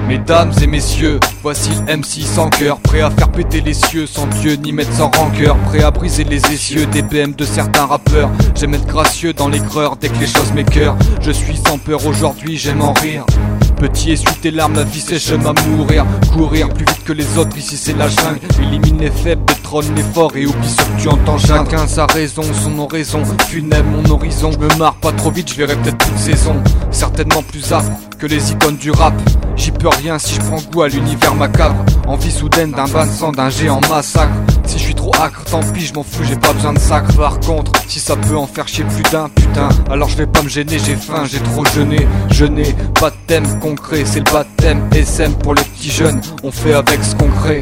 Mesdames et messieurs, voici le MC sans cœur, prêt à faire péter les cieux, sans Dieu ni mettre sans rancœur, prêt à briser les essieux des BM de certains rappeurs. J'aime être gracieux dans l'aigreur dès que les choses m'écœurent. Je suis sans peur aujourd'hui, j'aime en rire. Petit, essuie tes larmes, la vie sèche à mourir. Courir plus vite que les autres, ici c'est la jungle. Élimine les faibles, détrône les forts et oublie ce que tu entends. Chacun sa raison, son oraison, funèbre mon horizon. Je me marre pas trop vite, je verrai peut-être toute saison. Certainement plus âpre que les icônes du rap. J'y peux rien si je prends goût à l'univers macabre. Envie soudaine d'un bain de sang, d'un géant massacre. Si je suis trop acre, tant pis, je m'en fous, j'ai pas besoin de sacre. Par contre, si ça peut en faire chier plus d'un, putain, alors je vais pas me gêner, j'ai faim, j'ai trop jeûné. Je n'ai pas de thème concret, c'est le baptême SM pour les petits jeunes, on fait avec ce qu'on crée.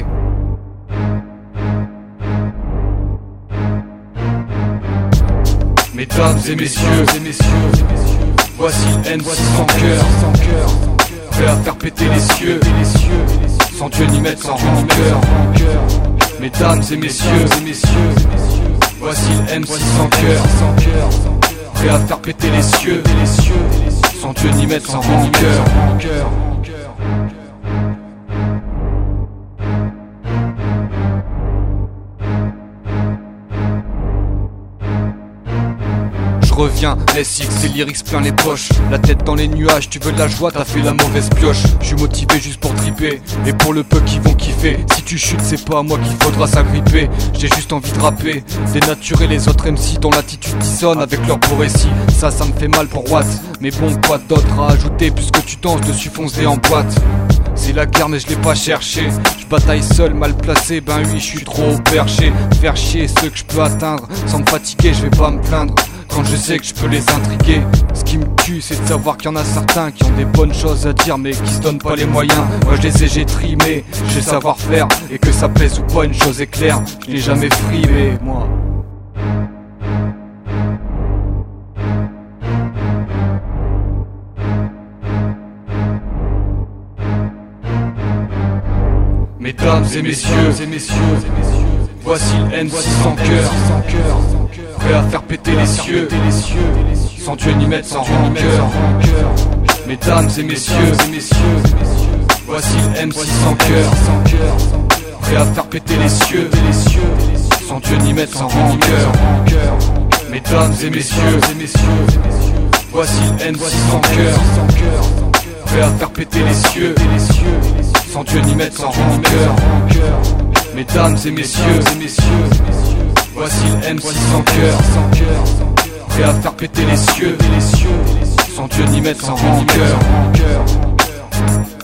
Mesdames et messieurs, voici MC sans cœur, prêt à faire péter les cieux, sans Dieu ni mettre sans rancœur. Mesdames et messieurs, voici MC sans cœur, prêt à faire péter les cieux, sans Dieu ni mettre sans rancœur. Reviens, SX et lyrics plein les poches. La tête dans les nuages, tu veux de la joie, t'as fait la mauvaise pioche. Je suis motivé juste pour triper, et pour le peu qui vont kiffer. Si tu chutes, c'est pas à moi qu'il faudra s'agripper. J'ai juste envie de rapper, dénaturer les autres MC dont l'attitude dissonne avec leur beau récit. Ça me fait mal pour Watt, mais bon, quoi d'autre à ajouter puisque tu danses dessus foncé en boîte. C'est la guerre mais je l'ai pas cherché. Je bataille seul, mal placé, ben oui, je suis trop au perché. Faire chier ceux que je peux atteindre, sans me fatiguer, je vais pas me plaindre. Quand je sais que je peux les intriguer. Ce qui me tue c'est de savoir qu'il y en a certains qui ont des bonnes choses à dire mais qui se donnent pas les moyens. Moi je les ai, j'ai trimé, j'ai savoir faire. Et que ça plaise ou pas, une chose est claire, je n'ai jamais frimé, moi. Mesdames et messieurs, voici le MC sans cœur, prêt à faire péter les cieux, sans Dieu ni mettre sans rancœur. Mesdames et messieurs, voici le MC sans cœur, prêt à faire péter les cieux, sans Dieu ni mettre sans rancœur. Mesdames et messieurs, voici le MC sans cœur, prêt à faire péter les cieux, sans Dieu ni mettre sans rancœur. Mesdames et messieurs, voici le MC sans cœur, prêt à faire péter les cieux, sans Dieu ni mettre sans rancœur.